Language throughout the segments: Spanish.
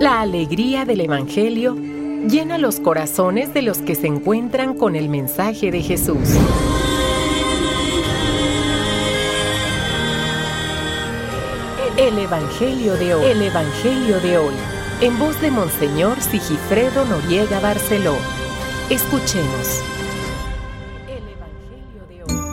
La alegría del Evangelio llena los corazones de los que se encuentran con el mensaje de Jesús. El Evangelio de hoy. El Evangelio de hoy. En voz de Monseñor Sigifredo Noriega Barceló. Escuchemos. El Evangelio de hoy.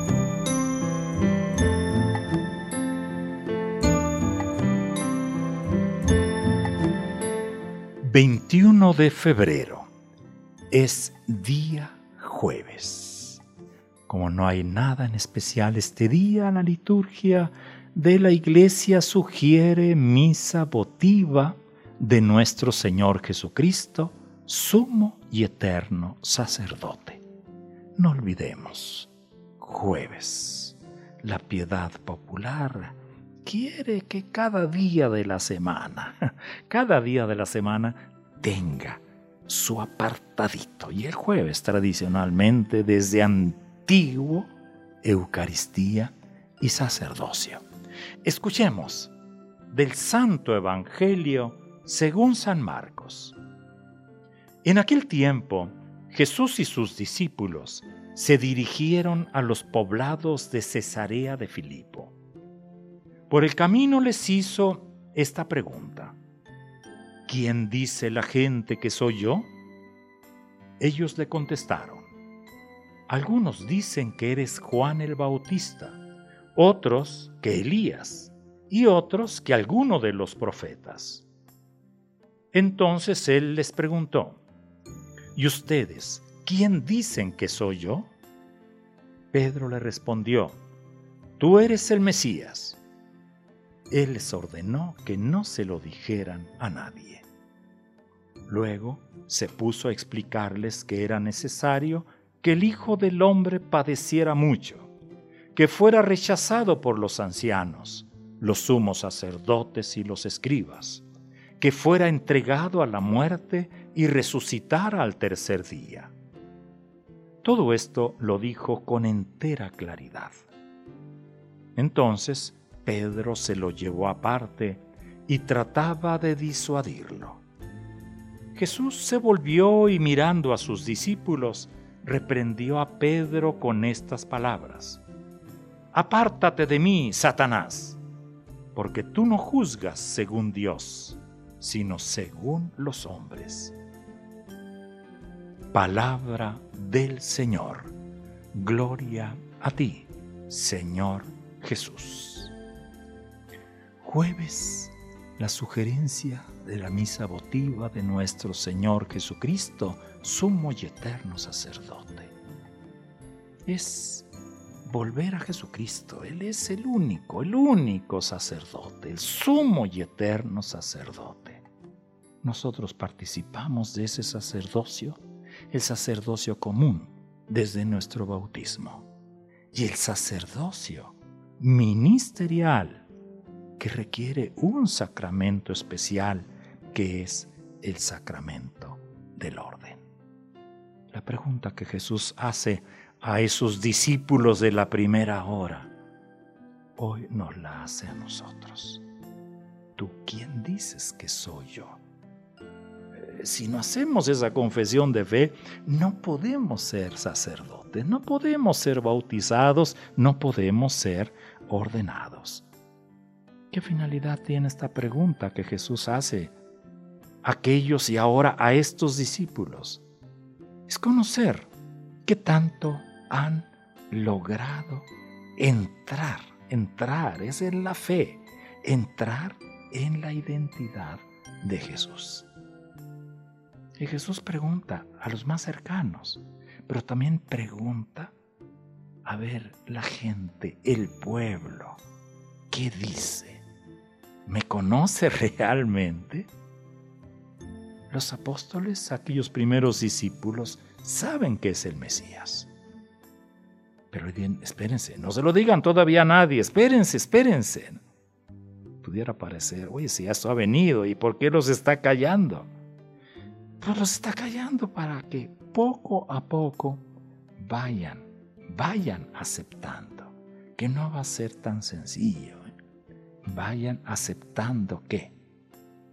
21 de febrero. Es día jueves. Como no hay nada en especial este día, la liturgia de la Iglesia sugiere misa votiva de nuestro Señor Jesucristo, sumo y eterno sacerdote. No olvidemos, jueves, la piedad popular quiere que cada día de la semana tenga su apartadito. Y el jueves, tradicionalmente, desde antiguo, Eucaristía y sacerdocio. Escuchemos del Santo Evangelio según San Marcos. En aquel tiempo, Jesús y sus discípulos se dirigieron a los poblados de Cesarea de Filipo. Por el camino les hizo esta pregunta: ¿quién dice la gente que soy yo? Ellos le contestaron: algunos dicen que eres Juan el Bautista, otros que Elías, y otros que alguno de los profetas. Entonces él les preguntó: ¿y ustedes, quién dicen que soy yo? Pedro le respondió: tú eres el Mesías. Él les ordenó que no se lo dijeran a nadie. Luego se puso a explicarles que era necesario que el Hijo del Hombre padeciera mucho, que fuera rechazado por los ancianos, los sumos sacerdotes y los escribas, que fuera entregado a la muerte y resucitara al tercer día. Todo esto lo dijo con entera claridad. Entonces Pedro se lo llevó aparte y trataba de disuadirlo. Jesús se volvió y, mirando a sus discípulos, reprendió a Pedro con estas palabras: apártate de mí, Satanás, porque tú no juzgas según Dios, sino según los hombres. Palabra del Señor. Gloria a ti, Señor Jesús. Jueves, la sugerencia de la misa votiva de nuestro Señor Jesucristo, sumo y eterno sacerdote. Es volver a Jesucristo. Él es el único sacerdote, el sumo y eterno sacerdote. Nosotros participamos de ese sacerdocio, el sacerdocio común desde nuestro bautismo, y el sacerdocio ministerial que requiere un sacramento especial, que es el sacramento del orden. La pregunta que Jesús hace a esos discípulos de la primera hora, hoy nos la hace a nosotros. ¿Tú quién dices que soy yo? Si no hacemos esa confesión de fe, no podemos ser sacerdotes, no podemos ser bautizados, no podemos ser ordenados. ¿Qué finalidad tiene esta pregunta que Jesús hace a aquellos y ahora a estos discípulos? Es conocer qué tanto han logrado entrar, es en la fe, entrar en la identidad de Jesús. Y Jesús pregunta a los más cercanos, pero también pregunta a ver la gente, el pueblo, ¿qué dice? ¿Me conoce realmente? Los apóstoles, aquellos primeros discípulos, saben que es el Mesías. Pero bien, espérense, no se lo digan todavía a nadie, espérense. Pudiera parecer, oye, si esto ha venido, ¿y por qué los está callando? Pues los está callando para que poco a poco vayan aceptando, que no va a ser tan sencillo. Vayan aceptando que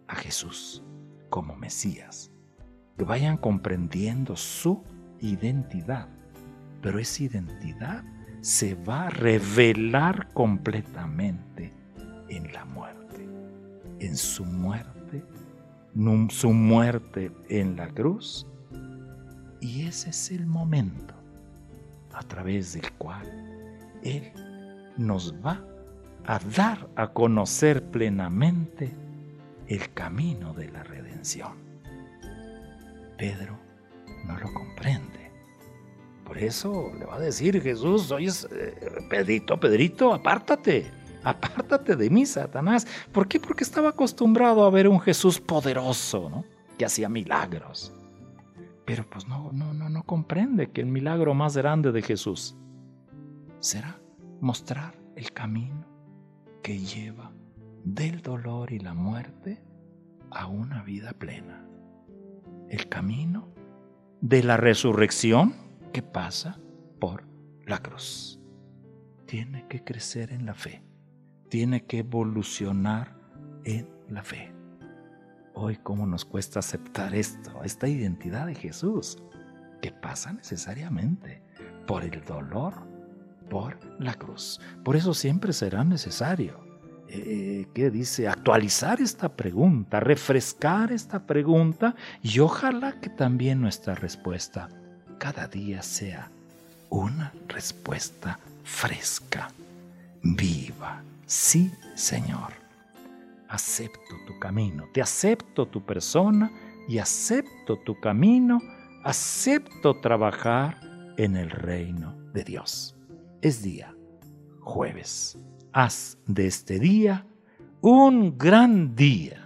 a Jesús como Mesías, que vayan comprendiendo su identidad, pero esa identidad se va a revelar completamente en la muerte, en su muerte en la cruz. Y ese es el momento a través del cual Él nos va a dar a conocer plenamente el camino de la redención. Pedro no lo comprende. Por eso le va a decir Jesús: oye, Pedrito, apártate de mí, Satanás. ¿Por qué? Porque estaba acostumbrado a ver un Jesús poderoso, ¿no?, que hacía milagros. Pero pues no comprende que el milagro más grande de Jesús será mostrar el camino que lleva del dolor y la muerte a una vida plena. El camino de la resurrección que pasa por la cruz. Tiene que crecer en la fe. Tiene que evolucionar en la fe. Hoy, ¿cómo nos cuesta aceptar esta identidad de Jesús? Que pasa necesariamente por el dolor, por la cruz. Por eso siempre será necesario, ¿qué dice? Actualizar esta pregunta, refrescar esta pregunta, y ojalá que también nuestra respuesta cada día sea una respuesta fresca, viva. Sí, Señor, acepto tu camino, te acepto tu persona y acepto tu camino, acepto trabajar en el reino de Dios. Es día jueves. Haz de este día un gran día.